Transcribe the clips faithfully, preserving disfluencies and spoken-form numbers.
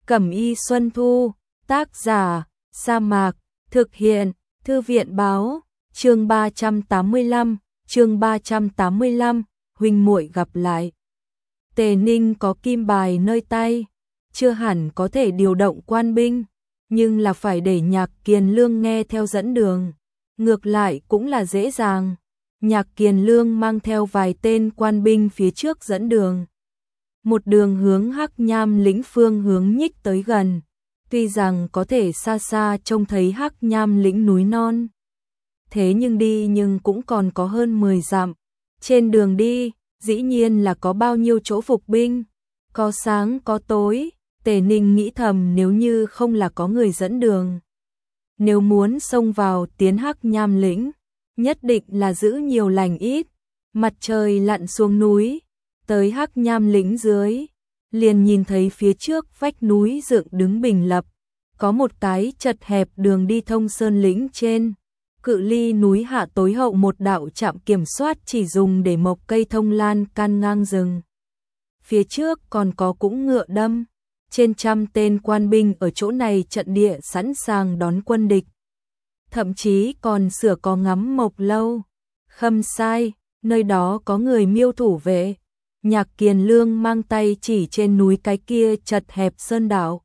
Cẩm y Xuân Thu, tác giả, Sa Mạc, thực hiện, Thư viện báo, chương ba trăm tám mươi lăm, chương ba trăm tám mươi lăm, huynh muội gặp lại. Tề Ninh có kim bài nơi tay, chưa hẳn có thể điều động quan binh, nhưng là phải để Nhạc Kiền Lương nghe theo dẫn đường. Ngược lại cũng là dễ dàng. Nhạc Kiền Lương mang theo vài tên quan binh phía trước dẫn đường. Một đường hướng Hắc Nham lĩnh phương hướng nhích tới gần. Tuy rằng có thể xa xa trông thấy Hắc Nham lĩnh núi non. Thế nhưng đi nhưng cũng còn có hơn mười dặm. Trên đường đi, dĩ nhiên là có bao nhiêu chỗ phục binh. Có sáng có tối, Tề Ninh nghĩ thầm nếu như không là có người dẫn đường. Nếu muốn xông vào tiến Hắc Nham lĩnh, nhất định là giữ nhiều lành ít. Mặt trời lặn xuống núi, tới Hắc Nham lĩnh dưới, liền nhìn thấy phía trước vách núi dựng đứng bình lập, có một cái chật hẹp đường đi thông sơn lĩnh trên. Cự ly núi hạ tối hậu một đạo trạm kiểm soát chỉ dùng để mộc cây thông lan can ngang rừng. Phía trước còn có cũng ngựa đâm, trên trăm tên quan binh ở chỗ này trận địa sẵn sàng đón quân địch. Thậm chí còn sửa có ngắm mộc lâu. Khâm sai, nơi đó có người miêu thủ vệ. Nhạc Kiền Lương mang tay chỉ trên núi cái kia chật hẹp sơn đảo.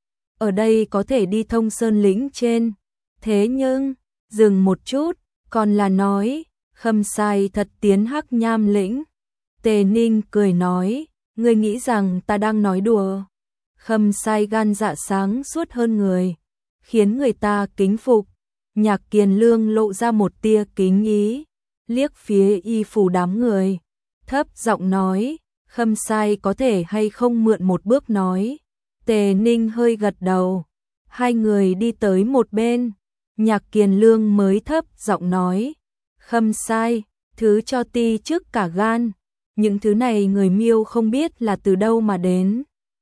Ở đây có thể đi thông sơn lĩnh trên. Thế nhưng, dừng một chút, còn là nói, Khâm sai thật tiến Hắc Nham lĩnh. Tề Ninh cười nói, ngươi nghĩ rằng ta đang nói đùa. Khâm sai gan dạ sáng suốt hơn người, khiến người ta kính phục. Nhạc Kiền Lương lộ ra một tia kính ý, liếc phía y phủ đám người, thấp giọng nói, Khâm sai có thể hay không mượn một bước nói. Tề Ninh hơi gật đầu, hai người đi tới một bên, Nhạc Kiền Lương mới thấp giọng nói, Khâm sai, thứ cho ti trước cả gan, những thứ này người Miêu không biết là từ đâu mà đến.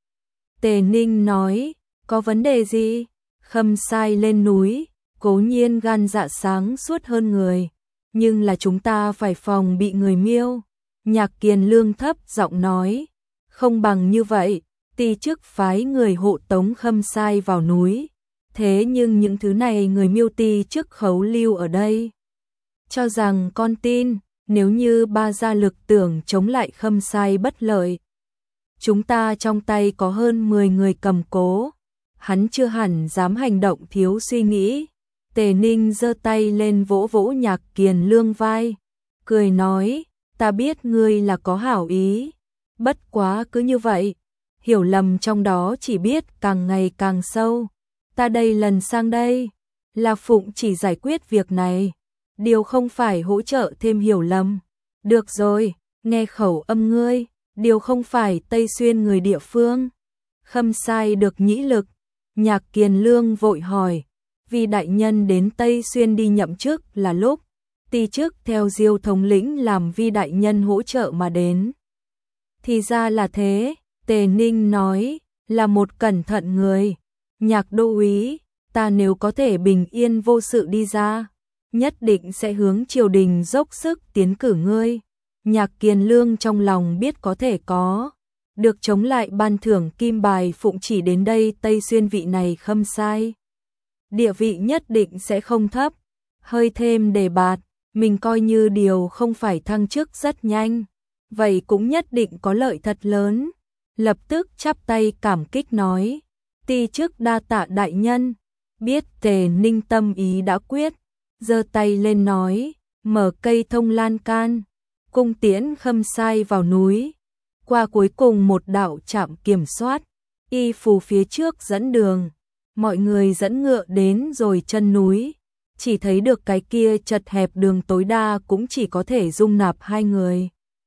Tề Ninh nói, có vấn đề gì? Khâm sai lên núi, cố nhiên gan dạ sáng suốt hơn người, nhưng là chúng ta phải phòng bị người Miêu. Nhạc Kiền Lương thấp giọng nói, không bằng như vậy, ti trước phái người hộ tống Khâm sai vào núi. Thế nhưng những thứ này người Miêu ti trước khấu lưu ở đây. Cho rằng con tin, nếu như ba gia lực tưởng chống lại Khâm sai bất lợi. Chúng ta trong tay có hơn mười người cầm cố, hắn chưa hẳn dám hành động thiếu suy nghĩ. Tề Ninh giơ tay lên vỗ vỗ Nhạc Kiền Lương vai, cười nói, ta biết ngươi là có hảo ý, bất quá cứ như vậy, hiểu lầm trong đó chỉ biết càng ngày càng sâu. Ta đây lần sang đây, là phụng chỉ giải quyết việc này, điều không phải hỗ trợ thêm hiểu lầm. Được rồi, nghe khẩu âm ngươi, điều không phải Tây Xuyên người địa phương. Khâm sai được nhĩ lực. Nhạc Kiền Lương vội hỏi, vì đại nhân đến Tây Xuyên đi nhậm chức là lúc ti chức theo Diêu thống lĩnh làm vi đại nhân hỗ trợ mà đến. Thì ra là thế, Tề Ninh nói, là một cẩn thận người. Nhạc đô úy, ta nếu có thể bình yên vô sự đi ra, nhất định sẽ hướng triều đình dốc sức tiến cử ngươi. Nhạc Kiền Lương trong lòng biết có thể có được chống lại ban thưởng kim bài phụng chỉ đến đây Tây Xuyên vị này Khâm sai. Địa vị nhất định sẽ không thấp, hơi thêm đề bạt, mình coi như điều không phải thăng chức rất nhanh, vậy cũng nhất định có lợi thật lớn. Lập tức chắp tay cảm kích nói, ti chức đa tạ đại nhân. Biết Tề Ninh tâm ý đã quyết, giơ tay lên nói, mở cây thông lan can, cung tiễn Khâm sai vào núi. Qua cuối cùng một đạo trạm kiểm soát, y phù phía trước dẫn đường, mọi người dẫn ngựa đến rồi chân núi, chỉ thấy được cái kia chật hẹp đường tối đa cũng chỉ có thể dung nạp hai người.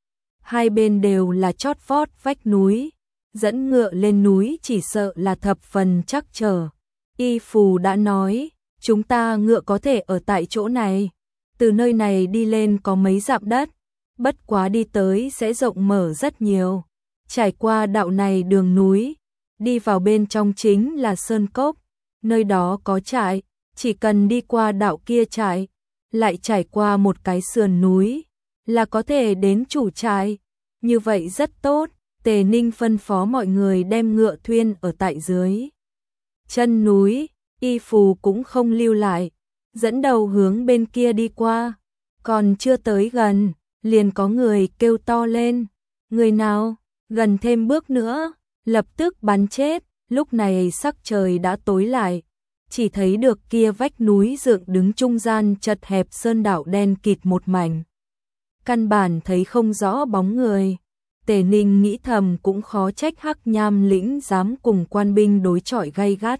Hai bên đều là chót vót vách núi, dẫn ngựa lên núi chỉ sợ là thập phần chắc trở. Y phù đã nói, chúng ta ngựa có thể ở tại chỗ này, từ nơi này đi lên có mấy dặm đất, bất quá đi tới sẽ rộng mở rất nhiều. Trải qua đạo này đường núi, đi vào bên trong chính là sơn cốc, nơi đó có trại, chỉ cần đi qua đạo kia trại, lại trải qua một cái sườn núi, là có thể đến chủ trại. Như vậy rất tốt, Tề Ninh phân phó mọi người đem ngựa thuyên ở tại dưới chân núi, Y Phù cũng không lưu lại, dẫn đầu hướng bên kia đi qua. Còn chưa tới gần, liền có người kêu to lên, người nào, gần thêm bước nữa, lập tức bắn chết. Lúc này sắc trời đã tối lại, chỉ thấy được kia vách núi dựng đứng trung gian chật hẹp sơn đảo đen kịt một mảnh. Căn bản thấy không rõ bóng người. Tề Ninh nghĩ thầm cũng khó trách Hắc Nham lĩnh dám cùng quan binh đối chọi gay gắt.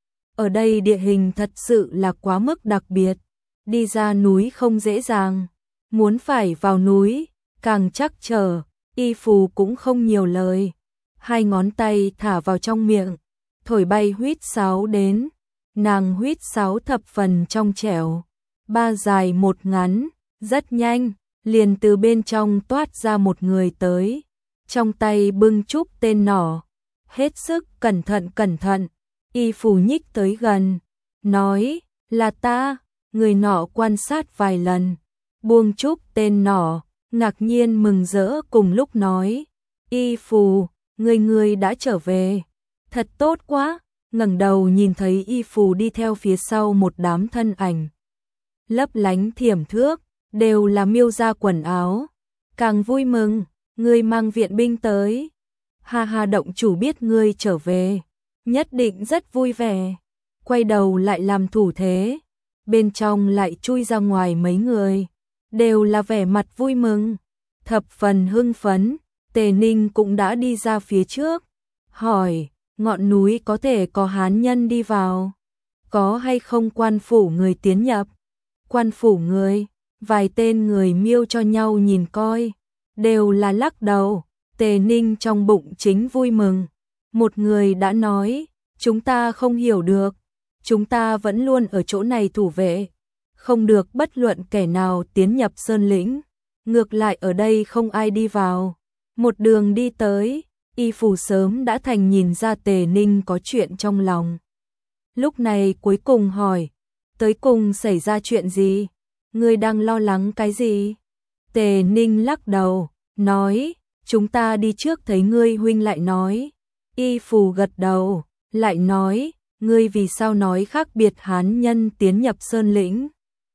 Ở đây địa hình thật sự là quá mức đặc biệt, đi ra núi không dễ dàng, muốn phải vào núi, càng chắc trở. Y Phù cũng không nhiều lời, hai ngón tay thả vào trong miệng, thổi bay huýt sáo đến. Nàng huýt sáo thập phần trong trẻo, ba dài một ngắn, rất nhanh, liền từ bên trong toát ra một người tới, trong tay bưng trúc tên nỏ, hết sức cẩn thận cẩn thận. Y Phù nhích tới gần, nói, là ta. Người nọ quan sát vài lần, buông trúc tên nỏ, ngạc nhiên mừng rỡ cùng lúc nói, Y Phù, người người đã trở về, thật tốt quá. Ngẩng đầu nhìn thấy Y Phù đi theo phía sau một đám thân ảnh lấp lánh thiểm thước, đều là miêu gia quần áo, càng vui mừng. Ngươi mang viện binh tới, ha ha, động chủ biết ngươi trở về, nhất định rất vui vẻ. Quay đầu lại làm thủ thế, bên trong lại chui ra ngoài mấy người, đều là vẻ mặt vui mừng, thập phần hưng phấn. Tề Ninh cũng đã đi ra phía trước, hỏi, ngọn núi có thể có hán nhân đi vào, có hay không quan phủ người tiến nhập? Quan phủ người, vài tên người miêu cho nhau nhìn coi, đều là lắc đầu. Tề Ninh trong bụng chính vui mừng, một người đã nói, chúng ta không hiểu được, chúng ta vẫn luôn ở chỗ này thủ vệ, không được bất luận kẻ nào tiến nhập sơn lĩnh, ngược lại ở đây không ai đi vào. Một đường đi tới, Y Phù sớm đã thành nhìn ra Tề Ninh có chuyện trong lòng. Lúc này cuối cùng hỏi, tới cùng xảy ra chuyện gì? Ngươi đang lo lắng cái gì? Tề Ninh lắc đầu, nói, chúng ta đi trước thấy ngươi huynh lại nói. Y Phù gật đầu, lại nói, ngươi vì sao nói khác biệt hán nhân tiến nhập sơn lĩnh?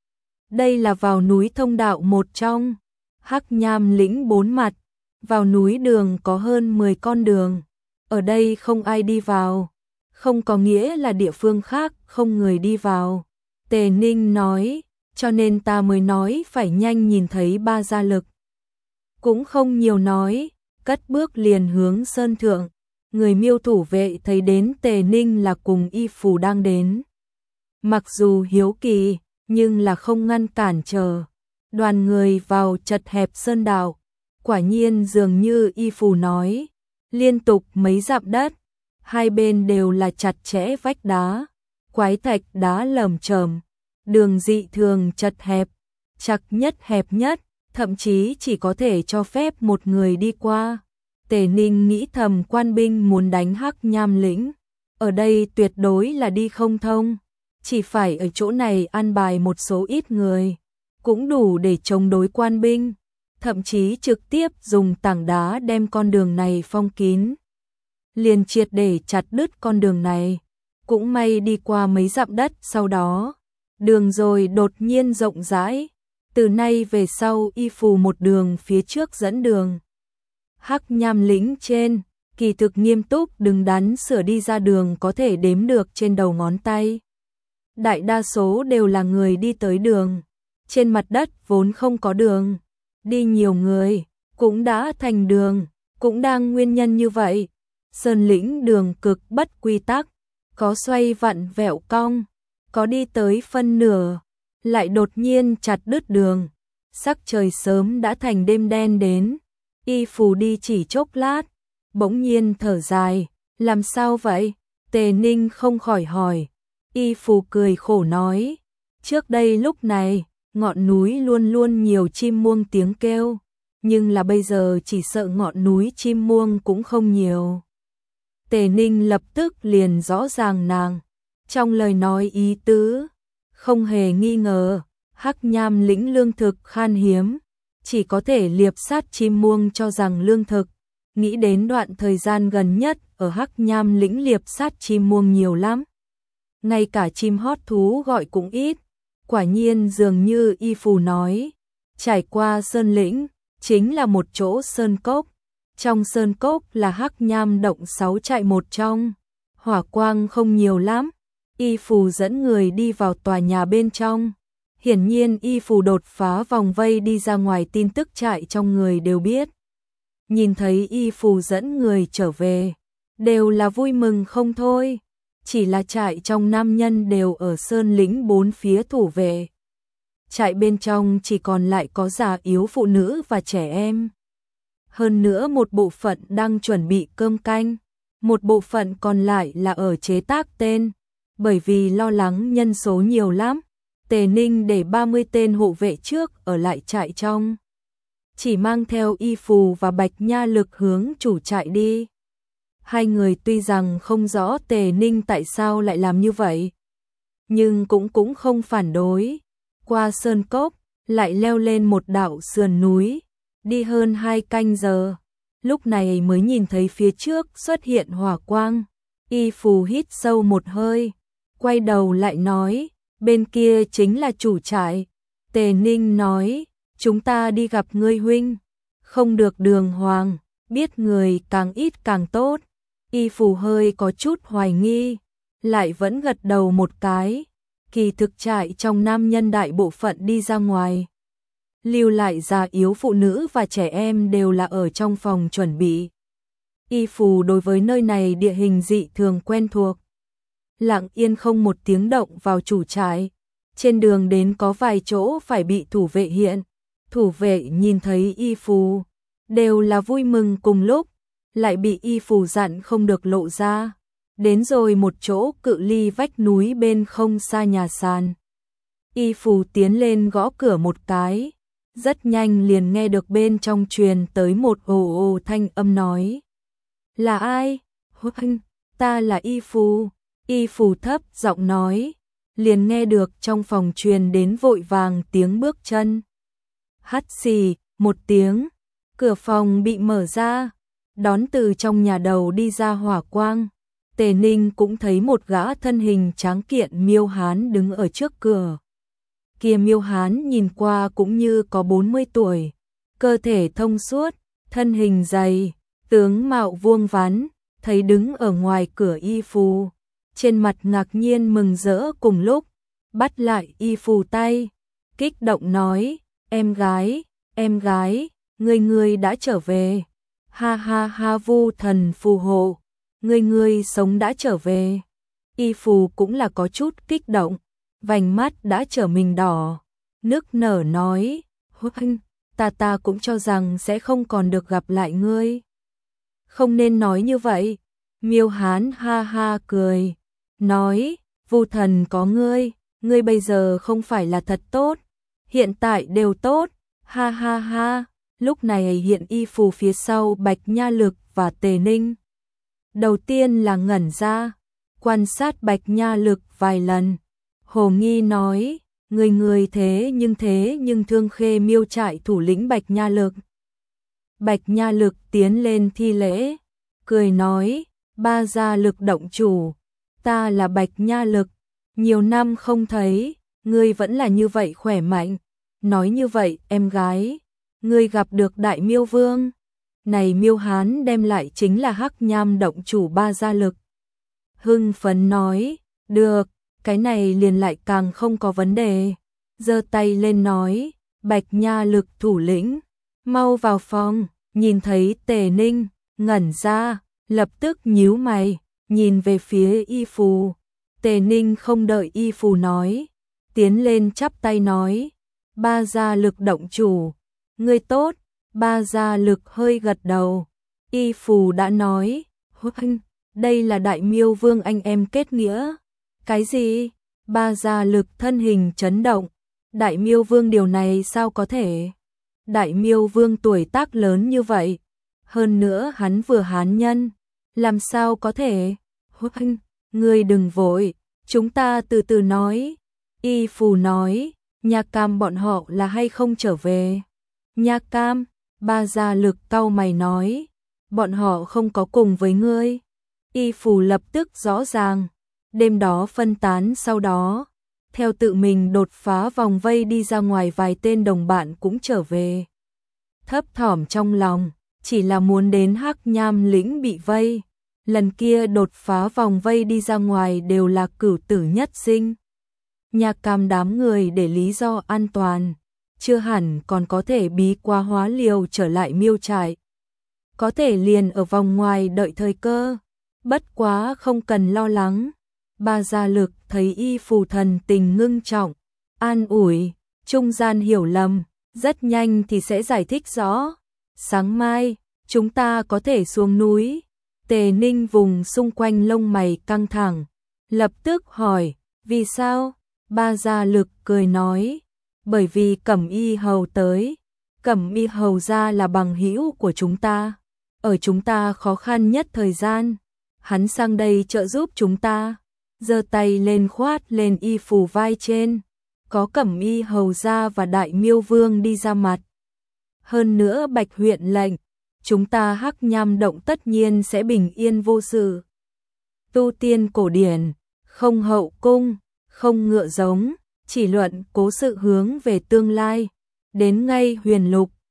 Đây là vào núi thông đạo một trong, Hắc Nham lĩnh bốn mặt, vào núi đường có hơn mười con đường, ở đây không ai đi vào, không có nghĩa là địa phương khác không người đi vào. Tề Ninh nói, cho nên ta mới nói phải nhanh nhìn thấy ba gia lực. Cũng không nhiều nói, cất bước liền hướng sơn thượng. Người miêu thủ vệ thấy đến Tề Ninh là cùng Y Phù đang đến, mặc dù hiếu kỳ, nhưng là không ngăn cản chờ. Đoàn người vào chật hẹp sơn đạo, quả nhiên dường như Y Phù nói, liên tục mấy dặm đất, hai bên đều là chặt chẽ vách đá, quái thạch đá lởm chởm, đường dị thường chật hẹp, chặt nhất hẹp nhất, thậm chí chỉ có thể cho phép một người đi qua. Tề Ninh nghĩ thầm quan binh muốn đánh Hắc Nham lĩnh, ở đây tuyệt đối là đi không thông, chỉ phải ở chỗ này an bài một số ít người, cũng đủ để chống đối quan binh, thậm chí trực tiếp dùng tảng đá đem con đường này phong kín, liền triệt để chặt đứt con đường này. Cũng may đi qua mấy dặm đất sau đó, đường rồi đột nhiên rộng rãi, từ nay về sau Y Phù một đường phía trước dẫn đường. Hắc Nham lĩnh trên, kỳ thực nghiêm túc đứng đắn sửa đi ra đường có thể đếm được trên đầu ngón tay. Đại đa số đều là người đi tới đường, trên mặt đất vốn không có đường, đi nhiều người, cũng đã thành đường, cũng đang nguyên nhân như vậy. Sơn lĩnh đường cực bất quy tắc, có xoay vặn vẹo cong, có đi tới phân nửa, lại đột nhiên chặt đứt đường, sắc trời sớm đã thành đêm đen đến. Y Phù đi chỉ chốc lát, bỗng nhiên thở dài, làm sao vậy? Tề Ninh không khỏi hỏi. Y Phù cười khổ nói, trước đây lúc này, ngọn núi luôn luôn nhiều chim muông tiếng kêu, nhưng là bây giờ chỉ sợ ngọn núi chim muông cũng không nhiều. Tề Ninh lập tức liền rõ ràng nàng, trong lời nói ý tứ, không hề nghi ngờ, Hắc Nham lĩnh lương thực khan hiếm, chỉ có thể liệp sát chim muông cho rằng lương thực, nghĩ đến đoạn thời gian gần nhất ở Hắc Nham lĩnh liệp sát chim muông nhiều lắm. Ngay cả chim hót thú gọi cũng ít. Quả nhiên dường như Y Phù nói, trải qua sơn lĩnh, chính là một chỗ sơn cốc. Trong sơn cốc là Hắc Nham động sáu trại một trong. Hỏa quang không nhiều lắm. Y Phù dẫn người đi vào tòa nhà bên trong. Hiển nhiên Y Phù đột phá vòng vây đi ra ngoài, tin tức trại trong người đều biết. Nhìn thấy Y Phù dẫn người trở về, đều là vui mừng không thôi. Chỉ là trại trong nam nhân đều ở sơn lĩnh bốn phía thủ vệ. Trại bên trong chỉ còn lại có già yếu, phụ nữ và trẻ em. Hơn nữa một bộ phận đang chuẩn bị cơm canh, một bộ phận còn lại là ở chế tác tên. Bởi vì lo lắng nhân số nhiều lắm, Tề Ninh để ba mươi tên hộ vệ trước ở lại trại trong. Chỉ mang theo Y Phù và Bạch Nha Lực hướng chủ trại đi. Hai người tuy rằng không rõ Tề Ninh tại sao lại làm như vậy, nhưng cũng cũng không phản đối. Qua sơn cốc, lại leo lên một đạo sườn núi, đi hơn hai canh giờ. Lúc này mới nhìn thấy phía trước xuất hiện hỏa quang. Y Phù hít sâu một hơi, quay đầu lại nói, bên kia chính là chủ trại. Tề Ninh nói, chúng ta đi gặp ngươi huynh, không được đường hoàng, biết người càng ít càng tốt. Y Phù hơi có chút hoài nghi, lại vẫn gật đầu một cái. Kỳ thực trại trong nam nhân đại bộ phận đi ra ngoài, lưu lại già yếu, phụ nữ và trẻ em đều là ở trong phòng chuẩn bị. Y Phù đối với nơi này địa hình dị thường quen thuộc, lặng yên không một tiếng động vào chủ trại. Trên đường đến có vài chỗ phải bị thủ vệ hiện. Thủ vệ nhìn thấy Y Phù, đều là vui mừng cùng lúc, lại bị Y Phù dặn không được lộ ra. Đến rồi một chỗ cự ly vách núi bên không xa nhà sàn. Y Phù tiến lên gõ cửa một cái, rất nhanh liền nghe được bên trong truyền tới một ồ ồ thanh âm nói. Là ai? Huynh, ta là Y Phù. Y Phù thấp giọng nói, liền nghe được trong phòng truyền đến vội vàng tiếng bước chân. Hắt xì, một tiếng, cửa phòng bị mở ra, đón từ trong nhà đầu đi ra hỏa quang. Tề Ninh cũng thấy một gã thân hình tráng kiện miêu hán đứng ở trước cửa. Kia miêu hán nhìn qua cũng như có bốn mươi tuổi, cơ thể thông suốt, thân hình dày, tướng mạo vuông vắn, thấy đứng ở ngoài cửa Y Phù, trên mặt ngạc nhiên mừng rỡ cùng lúc, bắt lại Y Phù tay, kích động nói, em gái, em gái, ngươi ngươi đã trở về, ha ha ha, Vu thần phù hộ, ngươi ngươi sống đã trở về. Y Phù cũng là có chút kích động, vành mắt đã trở mình đỏ, nức nở nói, huynh, ta ta cũng cho rằng sẽ không còn được gặp lại ngươi. Không nên nói như vậy. Miêu hán ha ha cười, nói, Vu thần có ngươi, ngươi bây giờ không phải là thật tốt, hiện tại đều tốt, ha ha ha. Lúc này hiện Y Phù phía sau Bạch Nha Lực và Tề Ninh. Đầu tiên là ngẩn ra, quan sát Bạch Nha Lực vài lần, hồ nghi nói, người người thế nhưng thế nhưng Thương Khê miêu trại thủ lĩnh Bạch Nha Lực. Bạch Nha Lực tiến lên thi lễ, cười nói, ba gia Lực động chủ, ta là Bạch Nha Lực, nhiều năm không thấy, ngươi vẫn là như vậy khỏe mạnh. Nói như vậy, em gái, ngươi gặp được Đại Miêu Vương. Này miêu hán đem lại chính là Hắc Nham động chủ ba gia Lực. Hưng phấn nói, được, cái này liền lại càng không có vấn đề. Giơ tay lên nói, Bạch Nha Lực thủ lĩnh, mau vào phòng. Nhìn thấy Tề Ninh, ngẩn ra, lập tức nhíu mày, nhìn về phía Y Phù. Tề Ninh không đợi Y Phù nói, tiến lên chắp tay nói, ba gia Lực động chủ, ngươi tốt. Ba gia Lực hơi gật đầu. Y Phù đã nói, huynh, đây là Đại Miêu Vương anh em kết nghĩa. Cái gì? Ba gia Lực thân hình chấn động. Đại Miêu Vương điều này sao có thể? Đại Miêu Vương tuổi tác lớn như vậy, hơn nữa hắn vừa hán nhân, làm sao có thể? Huynh, ngươi đừng vội, chúng ta từ từ nói. Y Phù nói, Nha Cam bọn họ là hay không trở về? Nha Cam, ba gia Lực cau mày nói, bọn họ không có cùng với ngươi. Y Phù lập tức rõ ràng, đêm đó phân tán sau đó, theo tự mình đột phá vòng vây đi ra ngoài, vài tên đồng bạn cũng trở về. Thấp thỏm trong lòng, chỉ là muốn đến Hắc Nham lĩnh bị vây. Lần kia đột phá vòng vây đi ra ngoài đều là cửu tử nhất sinh. Nhạc Cam đám người để lý do an toàn, chưa hẳn còn có thể bí quá hóa liều trở lại miêu trại. Có thể liền ở vòng ngoài đợi thời cơ, bất quá không cần lo lắng. Ba Gia Lực thấy Y Phù thần tình ngưng trọng, an ủi, trung gian hiểu lầm, rất nhanh thì sẽ giải thích rõ. Sáng mai, chúng ta có thể xuống núi. Tề Ninh vùng xung quanh lông mày căng thẳng, lập tức hỏi, vì sao? Ba Gia Lực cười nói, bởi vì Cẩm Y Hầu tới. Cẩm Y Hầu gia là bằng hữu của chúng ta, ở chúng ta khó khăn nhất thời gian, hắn sang đây trợ giúp chúng ta. Giơ tay lên khoát lên Y Phù vai trên, có Cẩm Y Hầu gia và Đại Miêu Vương đi ra mặt. Hơn nữa Bạch huyện lệnh, chúng ta Hắc Nham động tất nhiên sẽ bình yên vô sự. Tu tiên cổ điển, không hậu cung, không ngựa giống, chỉ luận cố sự hướng về tương lai. Đến ngay Huyền Lục,